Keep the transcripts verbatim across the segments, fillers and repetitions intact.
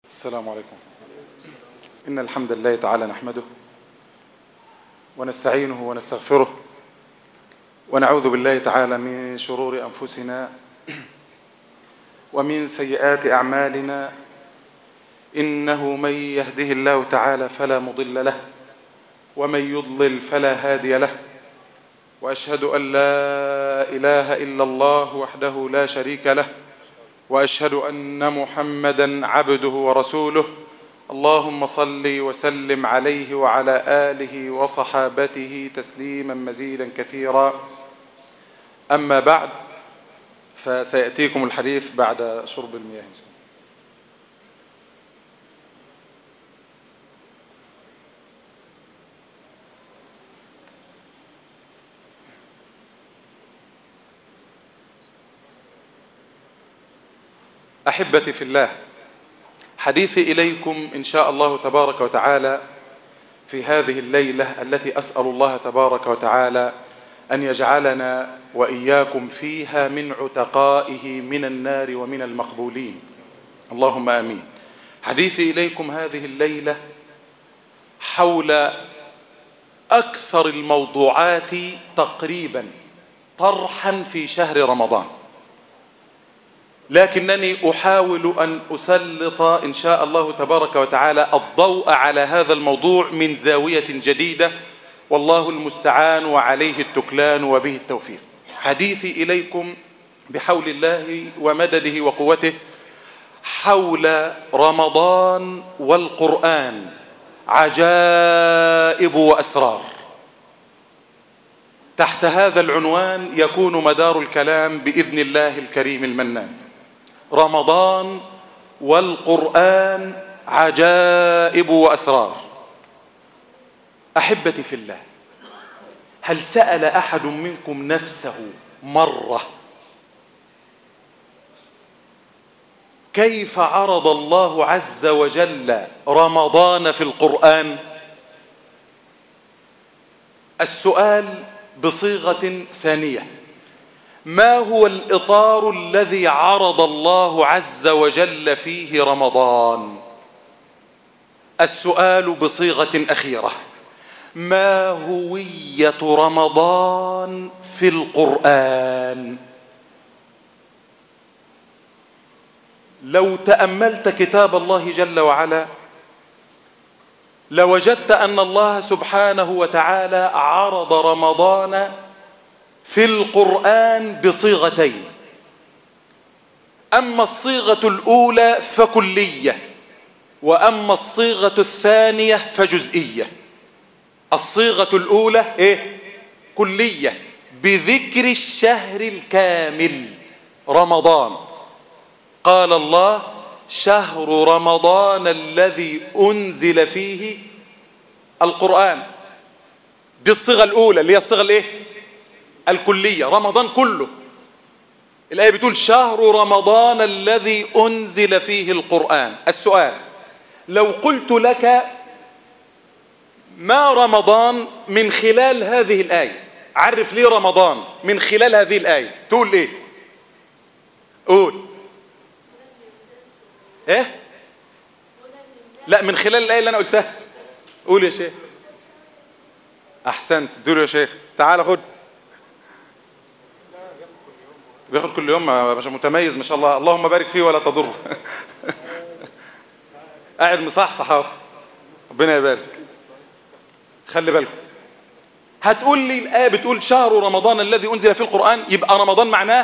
السلام عليكم. إن الحمد لله تعالى نحمده ونستعينه ونستغفره ونعوذ بالله تعالى من شرور أنفسنا ومن سيئات أعمالنا. إنه من يهده الله تعالى فلا مضل له ومن يضلل فلا هادي له، وأشهد أن لا إله إلا الله وحده لا شريك له، وأشهد أن محمدًا عبده ورسوله. اللهم صل وسلم عليه وعلى آله وصحابته تسليما مزيدا كثيرا. أما بعد، فسيأتيكم الحديث بعد شرب المياه. أحبتي في الله، حديثي إليكم إن شاء الله تبارك وتعالى في هذه الليلة التي أسأل الله تبارك وتعالى أن يجعلنا وإياكم فيها من عتقائه من النار ومن المقبولين، اللهم آمين. حديثي إليكم هذه الليلة حول أكثر الموضوعات تقريبا طرحا في شهر رمضان، لكنني أحاول أن أسلط إن شاء الله تبارك وتعالى الضوء على هذا الموضوع من زاوية جديدة، والله المستعان وعليه التكلان وبه التوفيق. حديثي إليكم بحول الله ومدده وقوته حول رمضان والقرآن، عجائب وأسرار. تحت هذا العنوان يكون مدار الكلام بإذن الله الكريم المنان. رمضان والقرآن، عجائب وأسرار. أحبتي في الله، هل سأل أحد منكم نفسه مرة كيف عرض الله عز وجل رمضان في القرآن؟ السؤال بصيغة ثانية: ما هو الإطار الذي عرض الله عز وجل فيه رمضان؟ السؤال بصيغة أخيرة: ما هوية رمضان في القرآن؟ لو تأملت كتاب الله جل وعلا لوجدت أن الله سبحانه وتعالى عرض رمضان في القرآن بصيغتين. أما الصيغة الأولى فكلية، وأما الصيغة الثانية فجزئية. الصيغة الأولى إيه؟ كلية، بذكر الشهر الكامل رمضان. قال الله: شهر رمضان الذي أنزل فيه القرآن. دي الصيغة الأولى اللي هي الصيغة الإيه؟ الكلية، رمضان كله. الآية بتقول: شهر رمضان الذي أنزل فيه القرآن. السؤال: لو قلت لك ما رمضان من خلال هذه الآية، عرف لي رمضان من خلال هذه الآية، تقول إيه؟ قول. إيه؟ لا، من خلال الآية اللي أنا قلتها. قول يا شيخ. أحسنت، دول يا شيخ. تعال خد. بياخد كل يوم، متميز ما شاء الله، اللهم بارك فيه ولا تضره. قاعد مصحصح اهو، ربنا يبارك. خلي بالكم، هتقول لي الآية بتقول شهر رمضان الذي أنزل فيه القرآن، يبقى رمضان معناه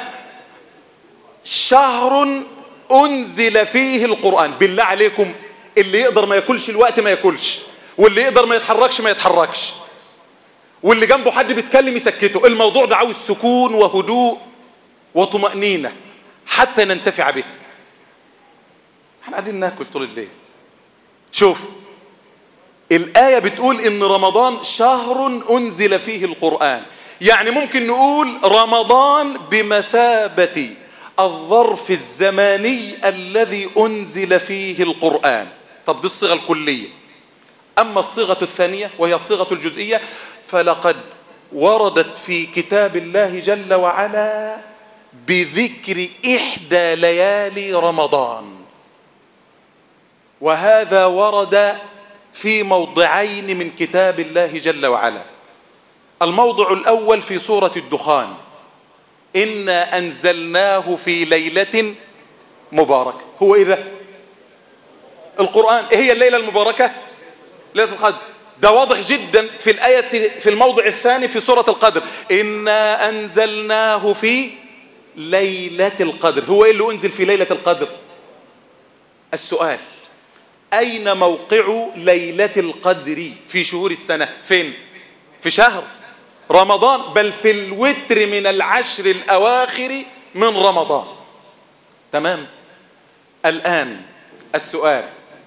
شهر أنزل فيه القرآن. بالله عليكم، اللي يقدر ما ياكلش الوقت ما ياكلش، واللي يقدر ما يتحركش ما يتحركش، واللي جنبه حد بيتكلم يسكته. الموضوع ده عاوز سكون وهدوء وطمأنينة حتى ننتفع به. احنا قاعدين ناكل طول الليل. شوف، الآية بتقول إن رمضان شهر أنزل فيه القرآن، يعني ممكن نقول رمضان بمثابة الظرف الزماني الذي أنزل فيه القرآن. طب دي الصيغة الكلية. أما الصيغة الثانية وهي الصيغة الجزئية، فلقد وردت في كتاب الله جل وعلا بذكر إحدى ليالي رمضان. وهذا ورد في موضعين من كتاب الله جل وعلا. الموضع الأول في سورة الدخان: إنا أنزلناه في ليلة مباركة. هو إيه ده؟ القرآن. إيه هي الليلة المباركة؟ ليلة القدر. ده واضح جدا في الآية في الموضع الثاني في سورة القدر: إنا أنزلناه في ليلة القدر. هو إيه اللي أنزل في ليلة القدر؟ السؤال: أين موقع ليلة القدر في شهور السنة؟ فين؟ في شهر رمضان، بل في الوتر من العشر الأواخر من رمضان. تمام. الآن السؤال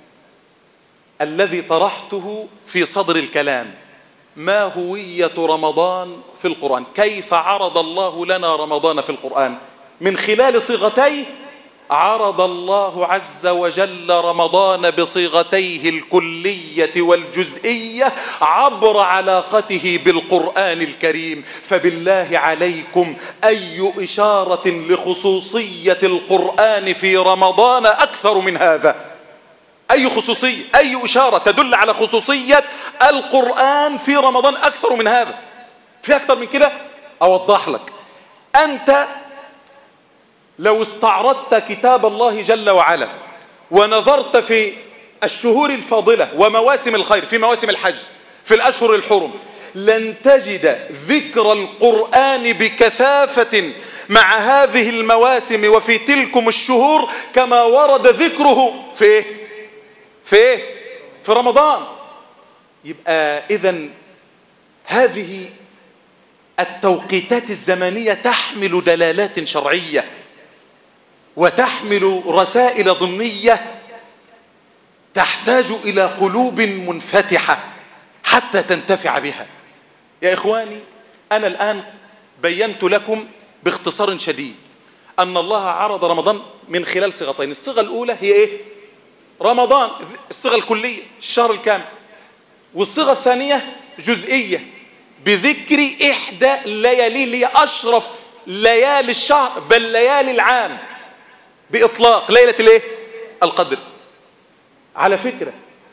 الذي طرحته في صدر الكلام: ما هوية رمضان في القرآن؟ كيف عرض الله لنا رمضان في القرآن؟ من خلال صيغتيه عرض الله عز وجل رمضان بصيغتيه الكلية والجزئية عبر علاقته بالقرآن الكريم. فبالله عليكم، أي إشارة لخصوصية القرآن في رمضان أكثر من هذا؟ أي خصوصية، أي إشارة تدل على خصوصية القرآن في رمضان أكثر من هذا؟ في أكثر من كده؟ أوضح لك. أنت لو استعرضت كتاب الله جل وعلا ونظرت في الشهور الفاضلة ومواسم الخير، في مواسم الحج، في الأشهر الحرم، لن تجد ذكر القرآن بكثافة مع هذه المواسم وفي تلكم الشهور كما ورد ذكره في إيه؟ في إيه؟ في رمضان. يبقى إذن هذه التوقيتات الزمنية تحمل دلالات شرعية وتحمل رسائل ضمنية تحتاج إلى قلوب منفتحة حتى تنتفع بها. يا إخواني، أنا الآن بينت لكم باختصار شديد أن الله عرض رمضان من خلال صيغتين. الصيغة الأولى هي إيه؟ رمضان، الصيغة الكلية، الشهر الكامل. والصيغة الثانية جزئية بذكر إحدى الليالي اللي هي أشرف ليالي الشهر بل ليالي العام بإطلاق، ليلة الإيه؟ القدر. على فكرة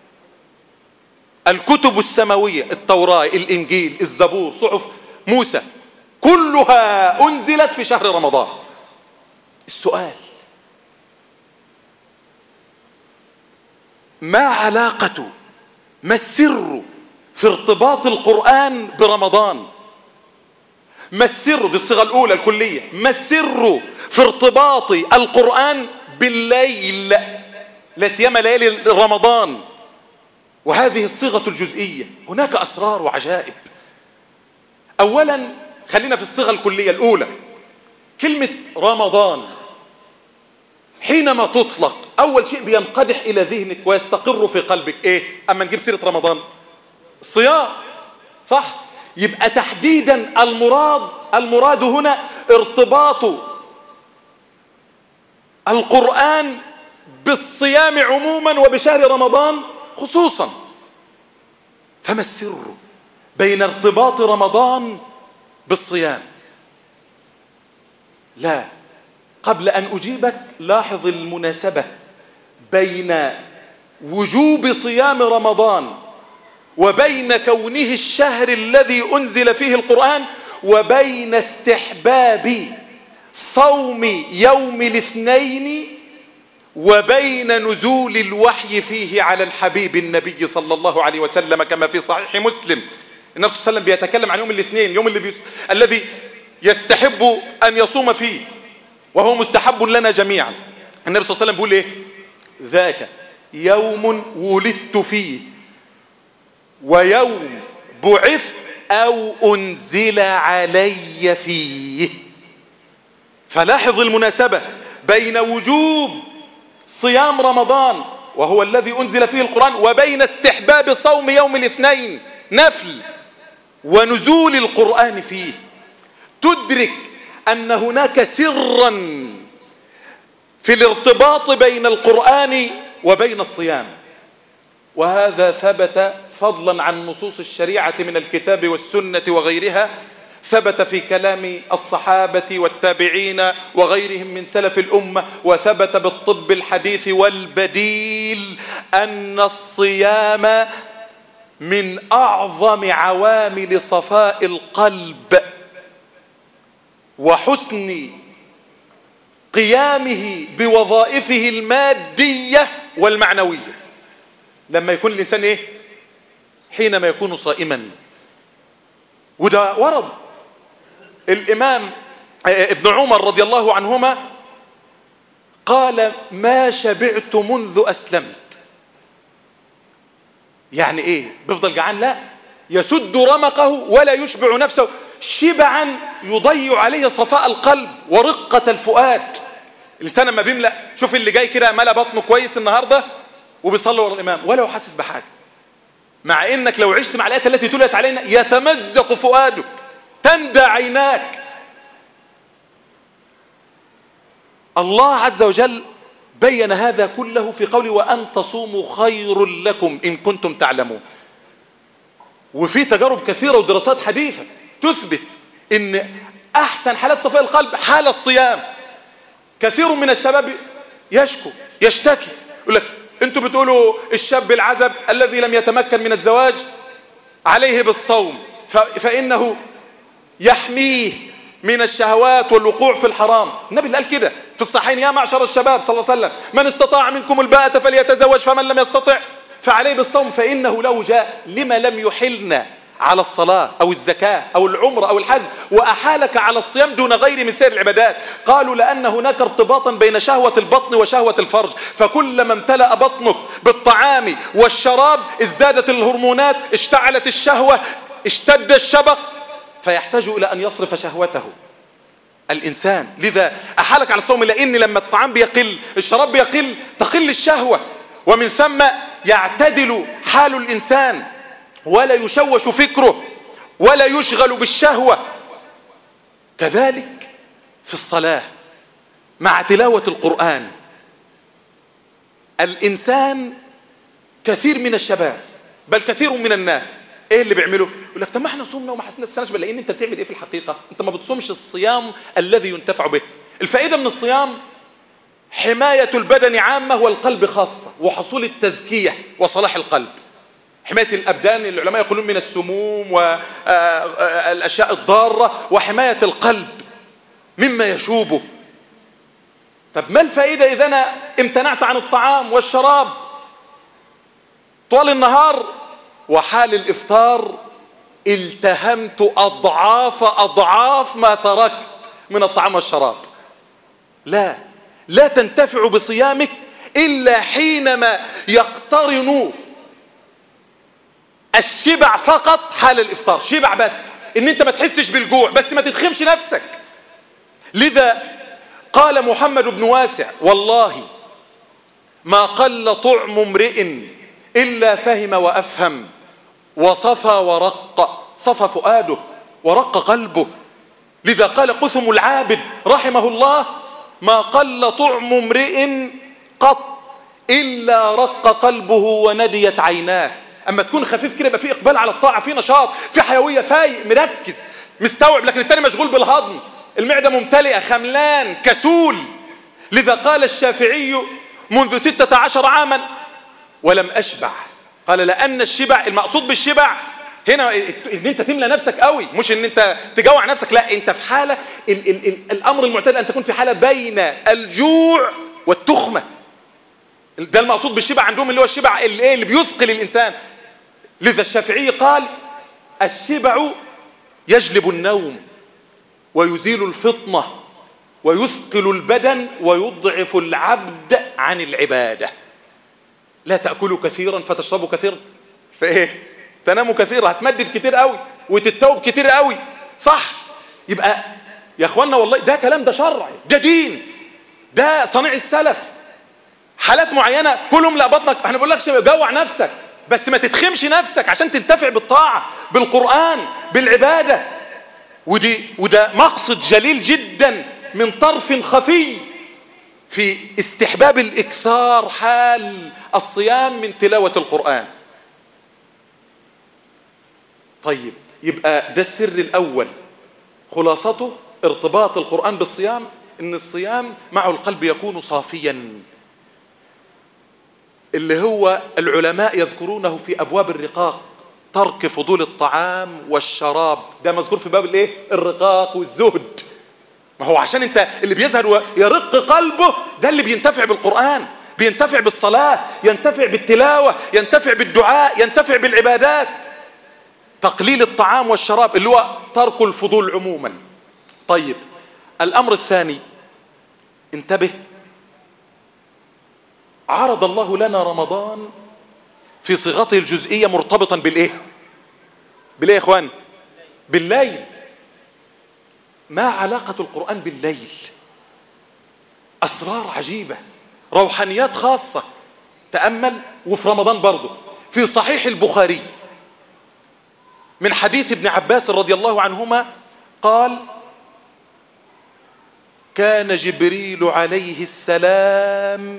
الكتب السماوية، التوراة، الإنجيل، الزبور، صحف موسى، كلها أنزلت في شهر رمضان. السؤال: ما علاقة، ما السر في ارتباط القرآن برمضان؟ ما السر بالصيغة الأولى الكلية؟ ما السر في ارتباط القرآن بالليل، لا سيما ليالي رمضان، وهذه الصيغة الجزئية؟ هناك أسرار وعجائب. أولا خلينا في الصيغة الكلية الأولى. كلمة رمضان حينما تطلق أول شيء بينقدح إلى ذهنك ويستقر في قلبك إيه؟ أما نجيب سيرة رمضان، الصيام، صح؟ يبقى تحديدا المراد المراد هنا ارتباط القرآن بالصيام عموما وبشهر رمضان خصوصا. فما السر بين ارتباط رمضان بالصيام؟ لا، قبل أن أجيبك لاحظ المناسبة بين وجوب صيام رمضان وبين كونه الشهر الذي أنزل فيه القرآن وبين استحباب صوم يوم الاثنين وبين نزول الوحي فيه على الحبيب النبي صلى الله عليه وسلم كما في صحيح مسلم. النبي صلى الله عليه وسلم بيتكلم عن يوم الاثنين، يوم اللي بيس... الذي يستحب أن يصوم فيه وهو مستحب لنا جميعا. النبي صلى الله عليه وسلم بيقول إيه؟ ذاك يوم ولدت فيه ويوم بعثت أو أنزل علي فيه. فلاحظ المناسبة بين وجوب صيام رمضان وهو الذي أنزل فيه القرآن وبين استحباب صوم يوم الاثنين نفل ونزول القرآن فيه. تدرك أن هناك سرا في الارتباط بين القرآن وبين الصيام، وهذا ثبت فضلا عن نصوص الشريعة من الكتاب والسنة وغيرها، ثبت في كلام الصحابة والتابعين وغيرهم من سلف الأمة، وثبت بالطب الحديث والبديل أن الصيام من أعظم عوامل صفاء القلب وحسن قيامه بوظائفه المادية والمعنوية. لما يكون الإنسان إيه؟ حينما يكون صائما. وده ورد الإمام ابن عمر رضي الله عنهما قال: ما شبعت منذ أسلمت. يعني إيه؟ بيفضل جعان؟ لا، يسد رمقه ولا يشبع نفسه شبعا يضيع عليه صفاء القلب ورقة الفؤاد. الإنسان لما بيملأ، شوف اللي جاي كده ملأ بطنه كويس النهاردة وبيصلي ورا الإمام ولا هو حاسس بحاجة، مع إنك لو عشت مع الآيات التي تلت علينا يتمزق فؤادك، تندى عيناك. الله عز وجل بين هذا كله في قوله: وأن تصوموا خير لكم إن كنتم تعلمون. وفي تجارب كثيرة ودراسات حديثة تثبت إن أحسن حالات صفاء القلب حال الصيام. كثير من الشباب يشكو يشتكي، يقول لك: أنتوا بتقولوا الشاب العزب الذي لم يتمكن من الزواج عليه بالصوم فإنه يحميه من الشهوات والوقوع في الحرام. النبي اللي قال كده في الصحيحين: يا معشر الشباب صلى الله عليه وسلم من استطاع منكم الباءة فليتزوج فمن لم يستطع فعليه بالصوم فإنه لو جاء. لما لم يحلنا على الصلاة أو الزكاة أو العمرة أو الحج وأحالك على الصيام دون غير من سائر العبادات؟ قالوا: لأن هناك ارتباطا بين شهوة البطن وشهوة الفرج، فكلما امتلأ بطنك بالطعام والشراب ازدادت الهرمونات، اشتعلت الشهوة، اشتد الشبق، فيحتاج إلى أن يصرف شهوته الإنسان. لذا أحالك على الصوم، لأن لما الطعام بيقل الشراب بيقل تقل الشهوة، ومن ثم يعتدل حال الإنسان ولا يشوش فكره ولا يشغل بالشهوة. كذلك في الصلاة مع تلاوة القرآن. الإنسان كثير من الشباب بل كثير من الناس ايه اللي بيعملوا؟ يقول لك: طب ما احنا صومنا وما حسناش، بل لان انت بتعمل ايه في الحقيقة؟ انت ما بتصومش الصيام الذي ينتفع به. الفائدة من الصيام حماية البدن عامة والقلب خاصة، وحصول التزكية وصلاح القلب. حماية الأبدان، العلماء يقولون من السموم والأشياء الضارة، وحماية القلب مما يشوبه. طب ما الفائدة إذا أنا امتنعت عن الطعام والشراب طوال النهار، وحال الإفطار التهمت أضعاف أضعاف ما تركت من الطعام والشراب؟ لا، لا تنتفع بصيامك إلا حينما يقترن الشبع فقط حال الإفطار، شبع بس، إن أنت ما تحسش بالجوع بس ما تدخمش نفسك. لذا قال محمد بن واسع: والله ما قل طعم امرئ إلا فهم وأفهم وصفى ورق، صفى فؤاده ورق قلبه. لذا قال قثم العابد رحمه الله: ما قل طعم امرئ قط إلا رق قلبه ونديت عيناه. أما تكون خفيف كده يبقى في إقبال على الطاعة، في نشاط، في حيوية، فايق، مركز، مستوعب. لكن التاني مشغول بالهضم، المعدة ممتلئة، خملان، كسول. لذا قال الشافعي: منذ ستة عشر عاما ولم أشبع. قال: لأن الشبع، المقصود بالشبع هنا ان انت تملى نفسك قوي، مش ان انت تجوع نفسك، لا، انت في حالة ال ال ال الامر المعتدل ان تكون في حالة بين الجوع والتخمة. ده المقصود بالشبع عندهم، اللي هو الشبع اللي, اللي بيثقل الانسان. لذا الشافعي قال: الشبع يجلب النوم ويزيل الفطنة ويثقل البدن ويضعف العبد عن العبادة. لا تأكلوا كثيرا فتشربوا كثيرا فايه تناموا كثيرا، هتمدد كتير قوي وتتوب كتير قوي، صح؟ يبقى يا اخوانا والله ده كلام، ده شرع، ده دين، ده صنيع السلف. حالات معينة كلهم لا بطنك، احنا بقول لكش جوع نفسك بس ما تتخمش نفسك عشان تنتفع بالطاعة بالقرآن بالعبادة. ودي وده مقصد جليل جدا من طرف خفي في استحباب الإكثار حال الصيام من تلاوة القرآن. طيب، يبقى ده السر الأول خلاصته ارتباط القرآن بالصيام إن الصيام معه القلب يكون صافيا، اللي هو العلماء يذكرونه في أبواب الرقاق، ترك فضول الطعام والشراب، ده مذكور في باب الايه؟ الرقاق والزهد. ما هو عشان انت اللي بيزهد ويرق قلبه ده اللي بينتفع بالقرآن، بينتفع بالصلاة، ينتفع بالتلاوة، ينتفع بالدعاء، ينتفع بالعبادات. تقليل الطعام والشراب اللي هو ترك الفضول عموما. طيب الأمر الثاني، انتبه، عرض الله لنا رمضان في صيغته الجزئية مرتبطا بالإيه؟ بالإيه يا إخوان؟ بالليل. ما علاقة القرآن بالليل؟ أسرار عجيبة، روحانيات خاصة. تأمل. وفي رمضان برضه في صحيح البخاري من حديث ابن عباس رضي الله عنهما قال: كان جبريل عليه السلام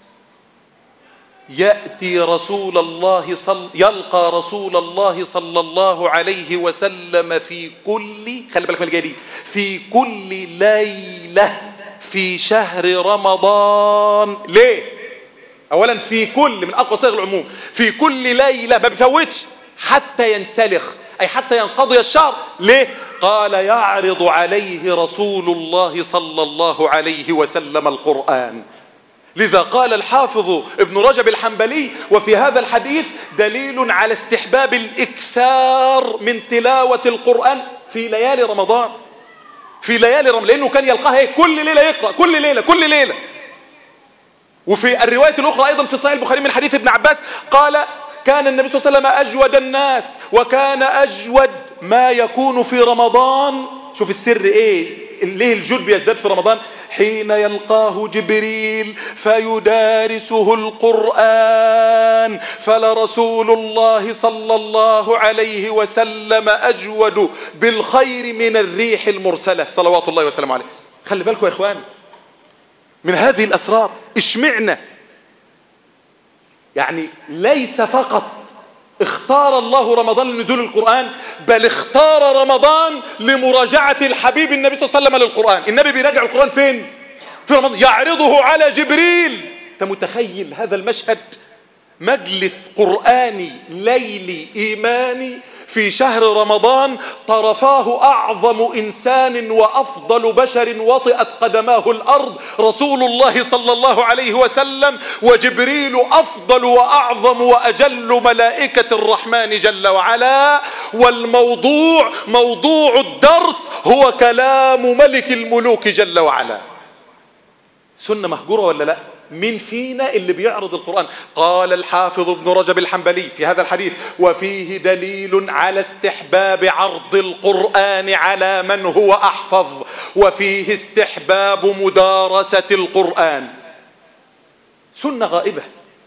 يأتي رسول الله صل يلقى رسول الله صلى الله عليه وسلم في كل، خلي بالك من الجاي دي، في كل ليلة في شهر رمضان. ليه؟ أولا في كل، من أقوى صيغ العموم، في كل ليلة ما بيفوتش حتى ينسلخ، أي حتى ينقضي الشهر. ليه؟ قال: يعرض عليه رسول الله صلى الله عليه وسلم القرآن. لذا قال الحافظ ابن رجب الحنبلي: وفي هذا الحديث دليل على استحباب الإكثار من تلاوة القرآن في ليالي رمضان، في ليالي رمضان، لأنه كان يلقاها كل ليلة يقرأ، كل ليلة كل ليلة. وفي الرواية الأخرى أيضا في صحيح البخاري من حديث ابن عباس قال: كان النبي صلى الله عليه وسلم أجود الناس، وكان أجود ما يكون في رمضان. شوف السر إيه، ليه الجود بيزداد في رمضان؟ حين يلقاه جبريل فيدارسه القرآن، فلرسول الله صلى الله عليه وسلم أجود بالخير من الريح المرسلة صلوات الله وسلامه عليه. خلي بالكم يا إخوان من هذه الأسرار. اشمعنا يعني ليس فقط اختار الله رمضان لنزول القرآن، بل اختار رمضان لمراجعة الحبيب النبي صلى الله عليه وسلم للقرآن. النبي بيراجع القرآن فين؟ في رمضان، يعرضه على جبريل. انت متخيل هذا المشهد؟ مجلس قرآني ليلي إيماني في شهر رمضان، طرفاه أعظم إنسان وأفضل بشر وطئت قدماه الأرض، رسول الله صلى الله عليه وسلم، وجبريل أفضل وأعظم وأجل ملائكة الرحمن جل وعلا. والموضوع، موضوع الدرس، هو كلام ملك الملوك جل وعلا. سنة مهجورة ولا لا؟ مين فينا اللي بيعرض القرآن؟ قال الحافظ ابن رجب الحنبلي في هذا الحديث: وفيه دليل على استحباب عرض القرآن على من هو أحفظ، وفيه استحباب مدارسة القرآن. سنة غائبة.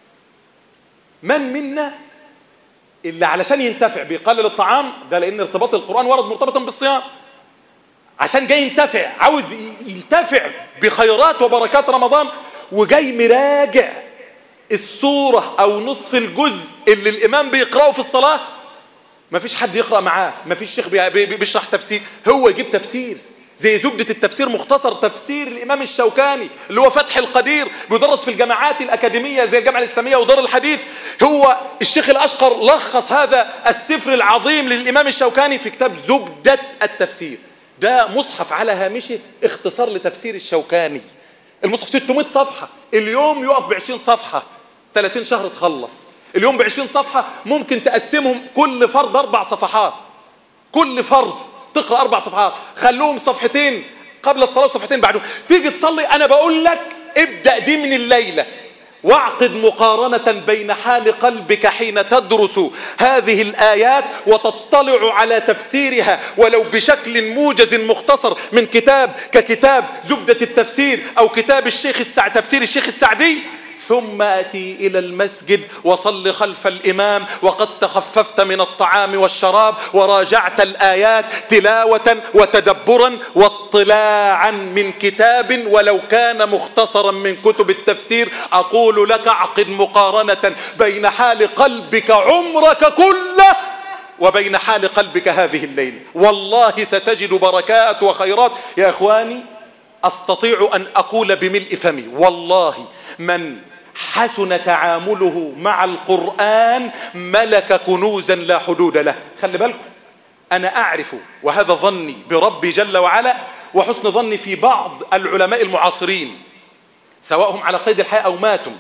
من منا اللي علشان ينتفع بيقلل الطعام؟ ده لأن ارتباط القرآن ورد مرتبطا بالصيام، عشان جاي ينتفع، عاوز ينتفع بخيرات وبركات رمضان، وجاي مراجع السورة أو نصف الجزء اللي الإمام بيقرأه في الصلاة. ما فيش حد يقرأ معاه، ما فيش شيخ بيشرح تفسير، هو يجيب تفسير زي زبدة التفسير، مختصر تفسير الإمام الشوكاني اللي هو فتح القدير، بيدرس في الجامعات الأكاديمية زي الجامعة الإسلامية ودار الحديث. هو الشيخ الأشقر لخص هذا السفر العظيم للإمام الشوكاني في كتاب زبدة التفسير. ده مصحف على هامشه اختصار لتفسير الشوكاني. المصحف ستمائة صفحة، اليوم يقف بعشرين صفحة، ثلاثين شهر تخلص. اليوم بعشرين صفحة ممكن تقسمهم كل فرد أربع صفحات، كل فرد تقرأ أربع صفحات، خلوهم صفحتين قبل الصلاة وصفحتين بعده. تيجي تصلي، أنا بقول لك ابدأ دي من الليلة، واعقد مقارنة بين حال قلبك حين تدرس هذه الآيات وتطلع على تفسيرها ولو بشكل موجز مختصر من كتاب ككتاب زبدة التفسير أو كتاب الشيخ السعدي، تفسير الشيخ السعدي، ثم أتي إلى المسجد وصل خلف الإمام وقد تخففت من الطعام والشراب وراجعت الآيات تلاوة وتدبرا واطلاعا من كتاب ولو كان مختصرا من كتب التفسير. أقول لك اعقد مقارنة بين حال قلبك عمرك كله وبين حال قلبك هذه الليلة. والله ستجد بركات وخيرات يا إخواني. أستطيع أن أقول بملء فمي والله من حسن تعامله مع القرآن ملك كنوزا لا حدود له. خلي بالكم، أنا أعرف وهذا ظني بربي جل وعلا وحسن ظني في بعض العلماء المعاصرين سواء هم على قيد الحياة أو ماتوا،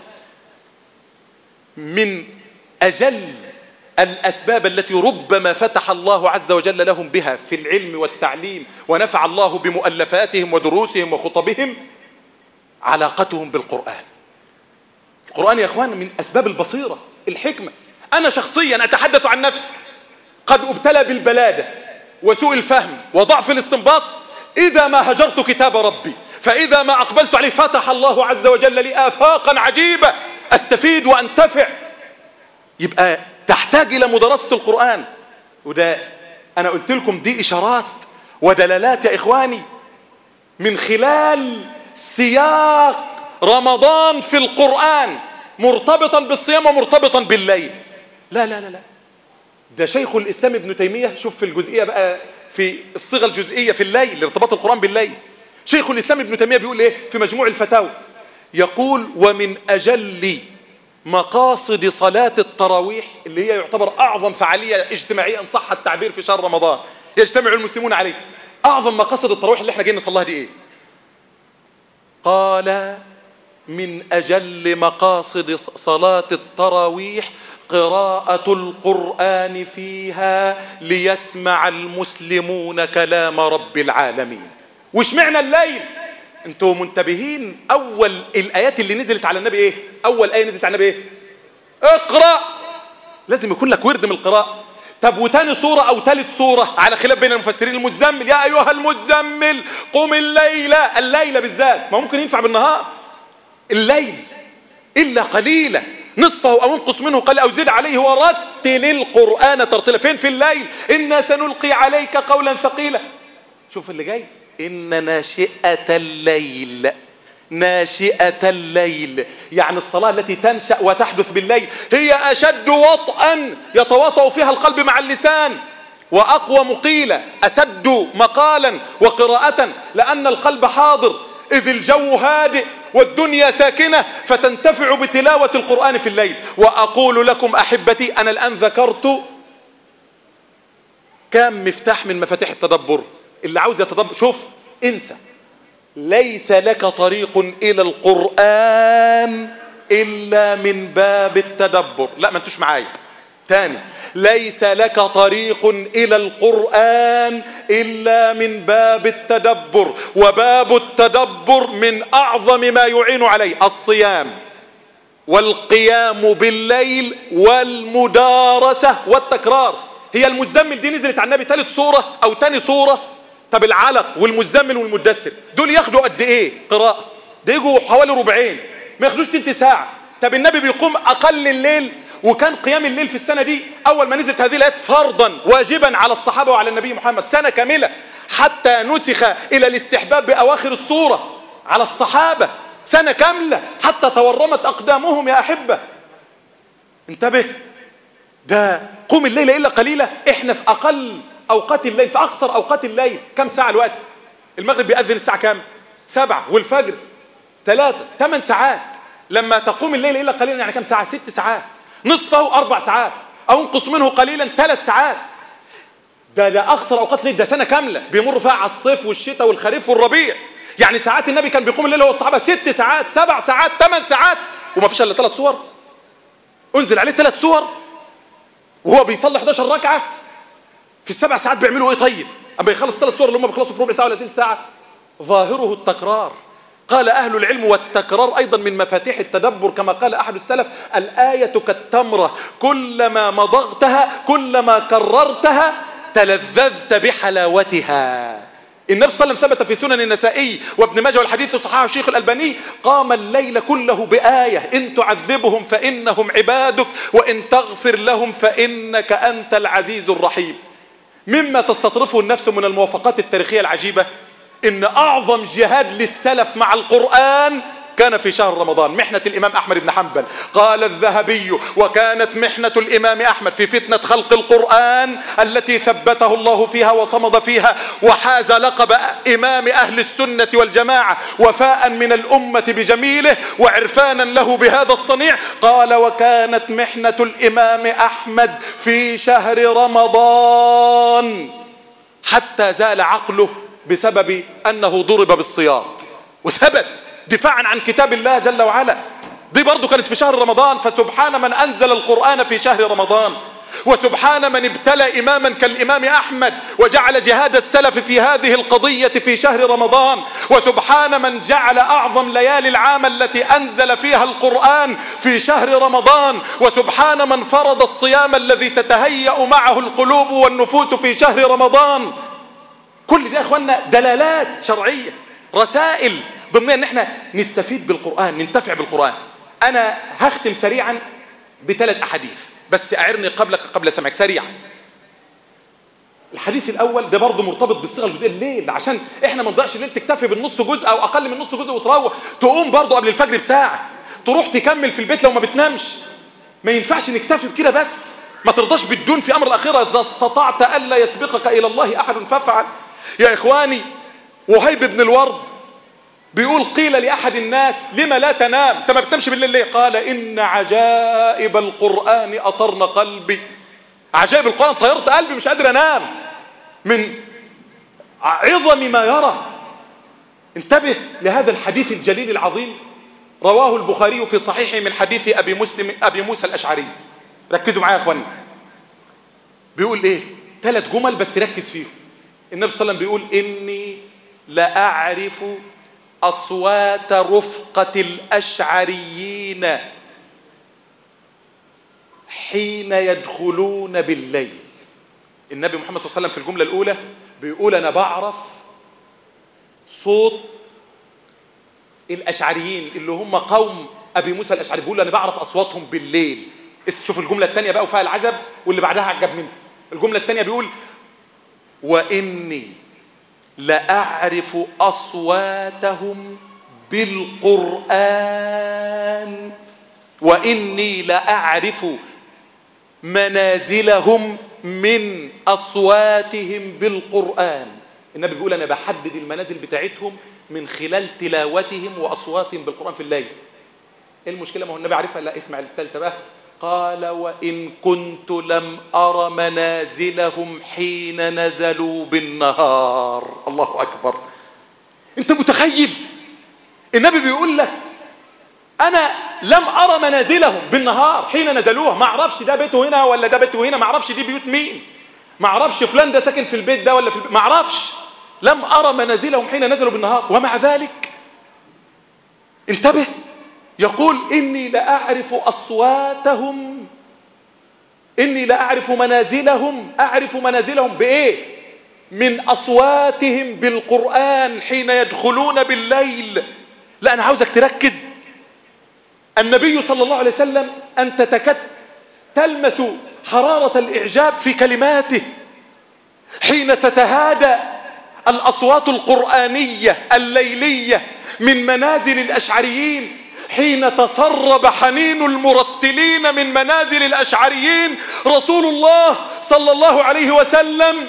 من أجل الأسباب التي ربما فتح الله عز وجل لهم بها في العلم والتعليم ونفع الله بمؤلفاتهم ودروسهم وخطبهم علاقتهم بالقرآن. القرآن يا أخوان من أسباب البصيرة، الحكمة. أنا شخصيا أتحدث عن نفسي، قد أبتلى بالبلادة وسوء الفهم وضعف الاستنباط إذا ما هجرت كتاب ربي، فإذا ما أقبلت عليه فتح الله عز وجل لي آفاقا عجيبة أستفيد وأنتفع. يبقى تحتاج إلى مدرسة القرآن، وده أنا قلت لكم دي إشارات ودلالات يا إخواني من خلال سياق رمضان في القرآن مرتبطا بالصيام ومرتبطا بالليل. لا لا لا لا ده شيخ الإسلام ابن تيمية، شوف في الجزئية بقى في الصيغة الجزئية في الليل لارتباط القرآن بالليل. شيخ الإسلام ابن تيمية بيقول إيه في مجموع الفتاوى؟ يقول ومن أجل مقاصد صلاة التراويح اللي هي يعتبر أعظم فعالية اجتماعية إن صح التعبير في شهر رمضان يجتمع المسلمون عليه، أعظم مقاصد التراويح اللي احنا جايين نصليها دي إيه؟ قال من أجل مقاصد صلاة التراويح قراءة القرآن فيها ليسمع المسلمون كلام رب العالمين. وش معنى الليل؟ انتوا منتبهين؟ أول الآيات اللي نزلت على النبي إيه؟ أول آية نزلت على النبي إيه؟ اقرأ. لازم يكون لك ورد من القراءة. طب وتاني سورة أو ثالث سورة على خلاف بين المفسرين، المزمل، يا أيها المزمل قم الليلة. الليلة بالذات ما ممكن ينفع بالنهار، الليل إلا قليلا نصفه أو انقص منه قليلا أو زد عليه ورتل القرآن ترتيلا. فين في الليل؟ إنا سنلقي عليك قولا ثقيلا. شوف اللي جاي، إن ناشئة الليل، ناشئة الليل يعني الصلاة التي تنشأ وتحدث بالليل هي أشد وطئا يتواطأ فيها القلب مع اللسان، وأقوى مقيلة، أسد مقالا وقراءة، لأن القلب حاضر إذ الجو هادئ والدنيا ساكنة، فتنتفع بتلاوة القرآن في الليل. وأقول لكم أحبتي، أنا الآن ذكرت كم مفتاح من مفاتيح التدبر. اللي عاوز يتدبر شوف انسى، ليس لك طريق إلى القرآن إلا من باب التدبر. لا ما انتوش معايا تاني، ليس لك طريق إلى القرآن إلا من باب التدبر، وباب التدبر من أعظم ما يعين عليه الصيام والقيام بالليل والمدارسة والتكرار. هي المزمل دي نزلت على النبي ثالث سورة أو تاني سورة. طب العلق والمزمل والمدثر دول ياخدوا قد ايه قراءة؟ ده يجوا حوالي ربعين، ما ياخدوش تلت ساعة. طب النبي بيقوم أقل الليل، وكان قيام الليل في السنة دي أول ما نزلت هذه الآيات فرضا واجبا على الصحابة وعلى النبي محمد سنة كاملة، حتى نسخ إلى الاستحباب بأواخر السورة على الصحابة سنة كاملة حتى تورمت أقدامهم يا أحبة. انتبه، ده قوم الليل إلا قليلة. احنا في أقل أوقات الليل، في أقصر أوقات الليل كم ساعة الوقت؟ المغرب بيأذن الساعة كام؟ سبعة، والفجر ثلاثة، ثمان ساعات. لما تقوم الليل إلا قليلا يعني كم ساعة؟ ست ساعات، نصفه أربع ساعات أو انقص منه قليلا ثلاث ساعات. ده ده أقصر أوقات الليل، ده سنة كاملة بيمر فيها على الصيف والشتاء والخريف والربيع. يعني ساعات النبي كان بيقوم الليل هو الصحابة ست ساعات، سبع ساعات، ثمان ساعات، وما فيش إلا ثلاث سور. أنزل عليه ثلاث سور وهو بيصلي إحدى عشرة ركعة في السبع ساعات. بيعملوا ايه طيب اما يخلص ثلاث سور اللي هم بيخلصوا في ربع ساعه ولا ثلث ساعه؟ ظاهره التكرار. قال اهل العلم والتكرار ايضا من مفاتيح التدبر، كما قال احد السلف الايه كالتمره كلما مضغتها كلما كررتها تلذذت بحلاوتها. النبي صلى الله عليه وسلم ثبت في سنن النسائي وابن ماجه والحديث صححه الشيخ الألباني قام الليل كله بآية إن تعذبهم فإنهم عبادك وإن تغفر لهم فإنك أنت العزيز الرحيم. مما تستطرفه النفس من الموافقات التاريخية العجيبة إن أعظم جهاد للسلف مع القرآن كان في شهر رمضان، محنة الإمام أحمد بن حنبل. قال الذهبي: وكانت محنة الإمام أحمد في فتنة خلق القرآن التي ثبته الله فيها وصمد فيها، وحاز لقب إمام أهل السنة والجماعة وفاء من الأمة بجميله وعرفانا له بهذا الصنيع. قال: وكانت محنة الإمام أحمد في شهر رمضان حتى زال عقله بسبب أنه ضرب بالصياط وثبت دفاعا عن كتاب الله جل وعلا. دي برضو كانت في شهر رمضان. فسبحان من أنزل القرآن في شهر رمضان، وسبحان من ابتلى إماما كالإمام أحمد وجعل جهاد السلف في هذه القضية في شهر رمضان، وسبحان من جعل أعظم ليالي العام التي أنزل فيها القرآن في شهر رمضان، وسبحان من فرض الصيام الذي تتهيأ معه القلوب والنفوس في شهر رمضان. كل ده يا أخوانا دلالات شرعية، رسائل ضمنية ان احنا نستفيد بالقرآن، ننتفع بالقرآن. انا هختم سريعا بثلاث احاديث، بس اعرني قبلك قبل سمعك سريعا. الحديث الاول ده برضه مرتبط بالصيغه الجزئيه، الليل، عشان احنا ما نضيعش الليل تكتفي بالنص جزء او اقل من نص جزء وتروح تقوم برضه قبل الفجر بساعه تروح تكمل في البيت لو ما بتنامش. ما ينفعش نكتفي بكده بس، ما ترضاش بالدون في امر الاخره. اذا استطعت الا يسبقك الى الله احد فافعل. يا اخواني، وهيب بن الورد بيقول: قيل لأحد الناس: لما لا تنام؟ انت ما بتنامش بالليل ليه؟ قال: إن عجائب القرآن أطرن قلبي. عجائب القرآن طيرت قلبي، مش قادر أنام من عظم ما يرى. انتبه لهذا الحديث الجليل العظيم، رواه البخاري في صحيحه من حديث أبي مسلم أبي موسى الأشعري. ركزوا معايا يا أخواني. بيقول إيه؟ ثلاث جمل بس ركز فيهم. النبي صلى الله عليه وسلم بيقول: إني لأعرف أصوات رفقة الأشعريين حين يدخلون بالليل. النبي محمد صلى الله عليه وسلم في الجملة الأولى بيقول: أنا بعرف صوت الأشعريين اللي هم قوم أبي موسى الأشعري. بيقول: أنا بعرف أصواتهم بالليل. شوف الجملة الثانية بقى وفيها العجب واللي بعدها عجب منه. الجملة الثانية بيقول: وإني لأعرف أصواتهم بالقرآن وإني لأعرف منازلهم من أصواتهم بالقرآن. النبي بيقول: أنا بحدد المنازل بتاعتهم من خلال تلاوتهم وأصواتهم بالقرآن في الليل. إيه المشكلة؟ ما هو النبي عارفها. لا، اسمع الثالثة بقى. قال: وإن كنت لم أر منازلهم حين نزلوا بالنهار. الله أكبر. أنت متخيل؟ النبي بيقول لك: أنا لم أرى منازلهم بالنهار حين نزلوها. ما أعرفش ده بيته هنا ولا ده بيته هنا، ما أعرفش دي بيوت مين، ما أعرفش فلان ده ساكن في البيت ده ولا في البيت، ما أعرفش. لم أرى منازلهم حين نزلوا بالنهار، ومع ذلك انتبه، يقول: إني لأعرف أصواتهم، إني لأعرف منازلهم. أعرف منازلهم بإيه؟ من أصواتهم بالقرآن حين يدخلون بالليل. لا، أنا عاوزك تركز. النبي صلى الله عليه وسلم أنت تكاد تلمس حرارة الإعجاب في كلماته حين تتهادى الأصوات القرآنية الليلية من منازل الأشعريين، حين تسرب حنين المرتلين من منازل الأشعريين. رسول الله صلى الله عليه وسلم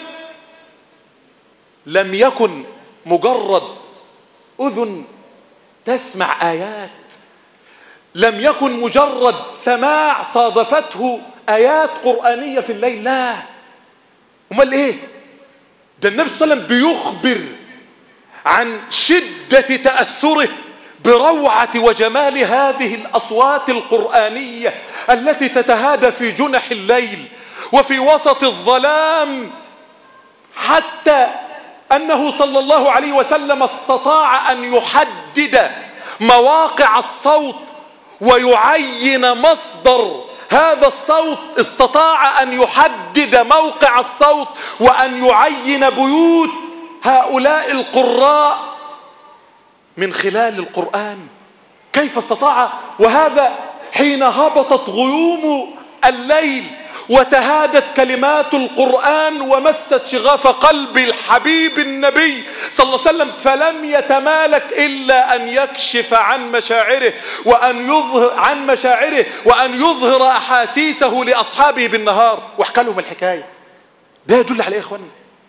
لم يكن مجرد أذن تسمع آيات، لم يكن مجرد سماع صادفته آيات قرآنية في الليل، لا. امال ايه؟ ده النبي صلى الله عليه وسلم بيخبر عن شدة تأثره بروعة وجمال هذه الأصوات القرآنية التي تتهادى في جنح الليل وفي وسط الظلام، حتى أنه صلى الله عليه وسلم استطاع أن يحدد مواقع الصوت ويعين مصدر هذا الصوت. استطاع أن يحدد موقع الصوت وأن يعين بيوت هؤلاء القراء من خلال القرآن. كيف استطاع؟ وهذا حين هبطت غيوم الليل وتهادت كلمات القرآن ومست شغاف قلب الحبيب النبي صلى الله عليه وسلم، فلم يتمالك إلا أن يكشف عن مشاعره وأن يظهر عن مشاعره وأن يظهر أحاسيسه لأصحابه بالنهار، واحكى لهم الحكاية. ده يدل على إيه يا إخواني؟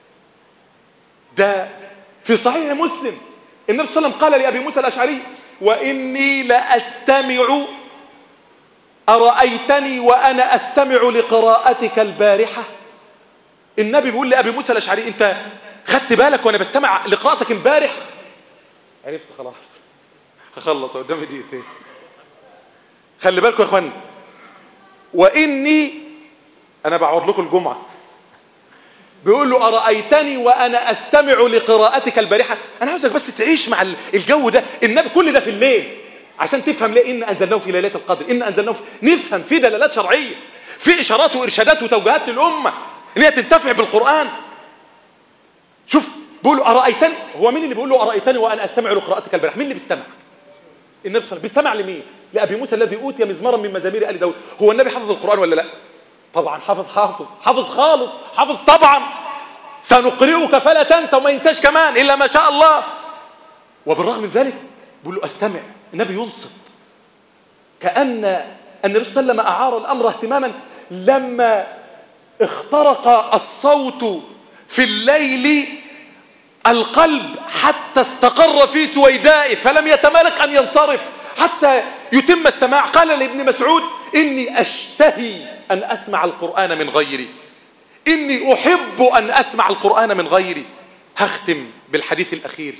ده في صحيح مسلم النبي صلى الله عليه وسلم قال لأبي موسى الأشعري: وإني لأستمع، أرأيتني وأنا أستمع لقراءتك البارحة. النبي بيقول لأبي موسى الأشعري: أنت خدت بالك وأنا بستمع لقراءتك امبارح؟ عرفت خلاص، هخلص قدامي دقيقتين. خلي بالكم يا اخوان، وإني أنا بعوض لكم الجمعة، بيقول له: أرأيتني وأنا أستمع لقراءتك البارحة. أنا عاوزك بس تعيش مع الجو ده. النبي كل ده في الليل عشان تفهم ليه إن أنزلناه في ليلة القدر. إن أنزلناه في... نفهم في دلالات شرعية، في إشارات وإرشادات وتوجيهات للأمة إن هي تنتفع بالقرآن. شوف بيقول له: أرأيتني. هو مين اللي بيقول له أرأيتني وأنا أستمع لقراءتك البارحة؟ مين اللي بيستمع؟ النبي صلى الله عليه وسلم. بيستمع لمين؟ لأبي موسى الذي أوتي مزمارا من مزامير آل داود. هو النبي حفظ القرآن ولا لا؟ طبعا حافظ، حافظ حافظ خالص، حافظ طبعا. سنقرئك فلا تنسى، وما ينساش كمان إلا ما شاء الله. وبالرغم من ذلك بيقول له: أستمع. النبي ينصت، كأن النبي صلى الله عليه وسلم أعار الأمر اهتماما. لما اخترق الصوت في الليل القلب حتى استقر في سويدائه، فلم يتمالك أن ينصرف حتى يتم السماع. قال لابن مسعود: إني أشتهي أن أسمع القرآن من غيري، إني أحب أن أسمع القرآن من غيري. هختم بالحديث الأخير،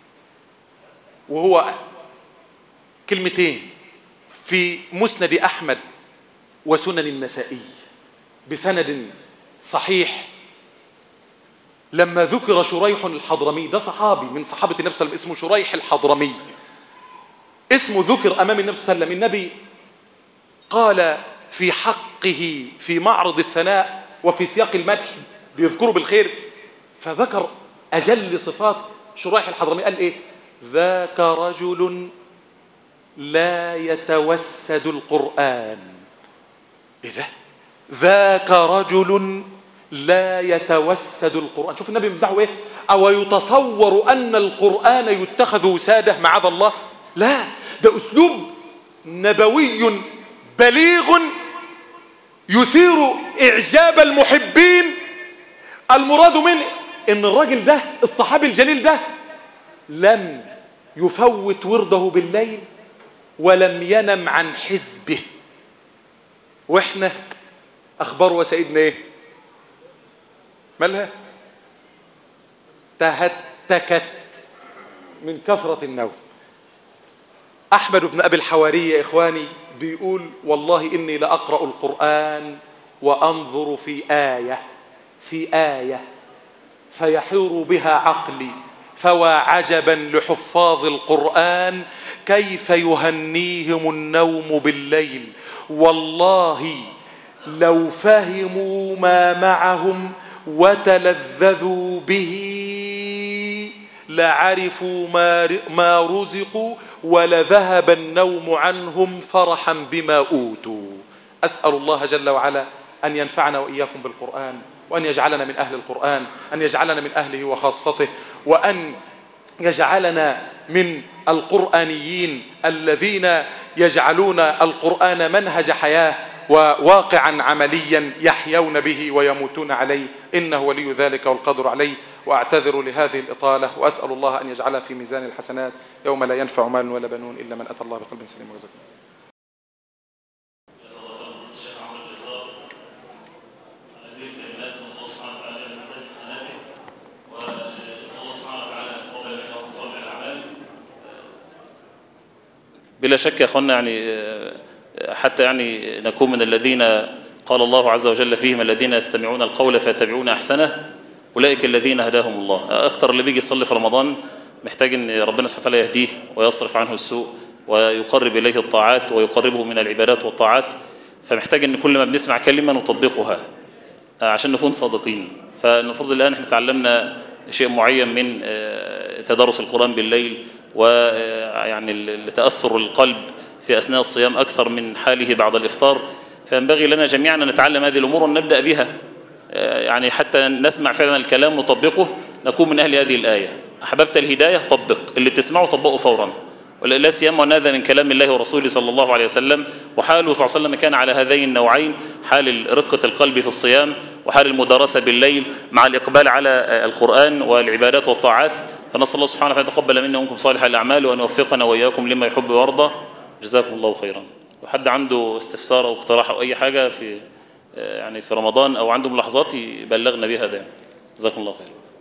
وهو كلمتين في مسند أحمد وسنن النسائي بسند صحيح. لما ذكر شريح الحضرمي، ده صحابي من صحابة النبي صلى الله عليه وسلم اسمه شريح الحضرمي، اسمه ذكر أمام النبي صلى الله عليه وسلم. النبي قال في حقه في معرض الثناء وفي سياق المدح بيذكره بالخير، فذكر أجل صفات شريح الحضرمي. قال إيه؟ ذاك رجل لا يتوسد القرآن. إيه ده؟ ذاك رجل لا يتوسد القرآن. شوف النبي بيمدحه إيه؟ أو يتصور أن القرآن يتخذ وسادة معاذ الله؟ لا، ده أسلوب نبوي بليغ يثير إعجاب المحبين. المراد منه إن الراجل ده الصحابي الجليل ده لم يفوت ورده بالليل ولم ينم عن حزبه. وإحنا أخبار وسائدنا إيه؟ مالها؟ تهتكت من كثرة النوم. أحمد بن أبي الحواري يا إخواني بيقول: والله إني لأقرأ القرآن وأنظر في آية في آية فيحير بها عقلي، فوا عجبا لحفاظ القرآن كيف يهنيهم النوم بالليل. والله لو فهموا ما معهم وتلذذوا به لعرفوا ما رزقوا ولذهب النوم عنهم فرحا بما أوتوا. أسأل الله جل وعلا أن ينفعنا وإياكم بالقرآن، وأن يجعلنا من أهل القرآن، أن يجعلنا من أهله وخاصته، وأن يجعلنا من القرآنيين الذين يجعلون القرآن منهج حياة وواقعا عمليا يحيون به ويموتون عليه، إنه ولي ذلك والقدر عليه. وأعتذر لهذه الإطالة، وأسأل الله أن يجعلها في ميزان الحسنات يوم لا ينفع مال ولا بنون إلا من أتى الله بقلب سليم ورزق. بلا شك يا أخوانا، يعني حتى يعني نكون من الذين قال الله عز وجل فيهم: الذين يستمعون القول فيتبعون أحسنه أولئك الذين هداهم الله. أكثر اللي بيجي يصلي في رمضان محتاج أن ربنا سبحانه وتعالى يهديه ويصرف عنه السوء ويقرب إليه الطاعات ويقربه من العبادات والطاعات. فمحتاج أن كل ما بنسمع كلمة نطبقها عشان نكون صادقين. فالمفروض الآن احنا تعلمنا شيء معين من تدرس القرآن بالليل، ويعني تأثر القلب في أثناء الصيام أكثر من حاله بعد الإفطار. فينبغي لنا جميعا أن نتعلم هذه الأمور ونبدأ بها، يعني حتى نسمع فعلا الكلام نطبقه، نكون من أهل هذه الآية. أحببت الهداية طبق، اللي تسمعه طبقه فورا، ولا سيما وأن هذا من كلام الله ورسوله صلى الله عليه وسلم. وحاله صلى الله عليه وسلم كان على هذين النوعين، حال رقة القلب في الصيام وحال المدارسة بالليل مع الإقبال على القرآن والعبادات والطاعات. فنسأل الله سبحانه وتعالى يتقبل منا ومنكم صالح الأعمال وأن يوفقنا وإياكم لما يحب ويرضى. جزاكم الله خيرا. وحد عنده استفسار أو اقتراح أو أي حاجة في يعني في رمضان أو عنده ملاحظات يبلغنا بها دائما. جزاكم الله خيرا.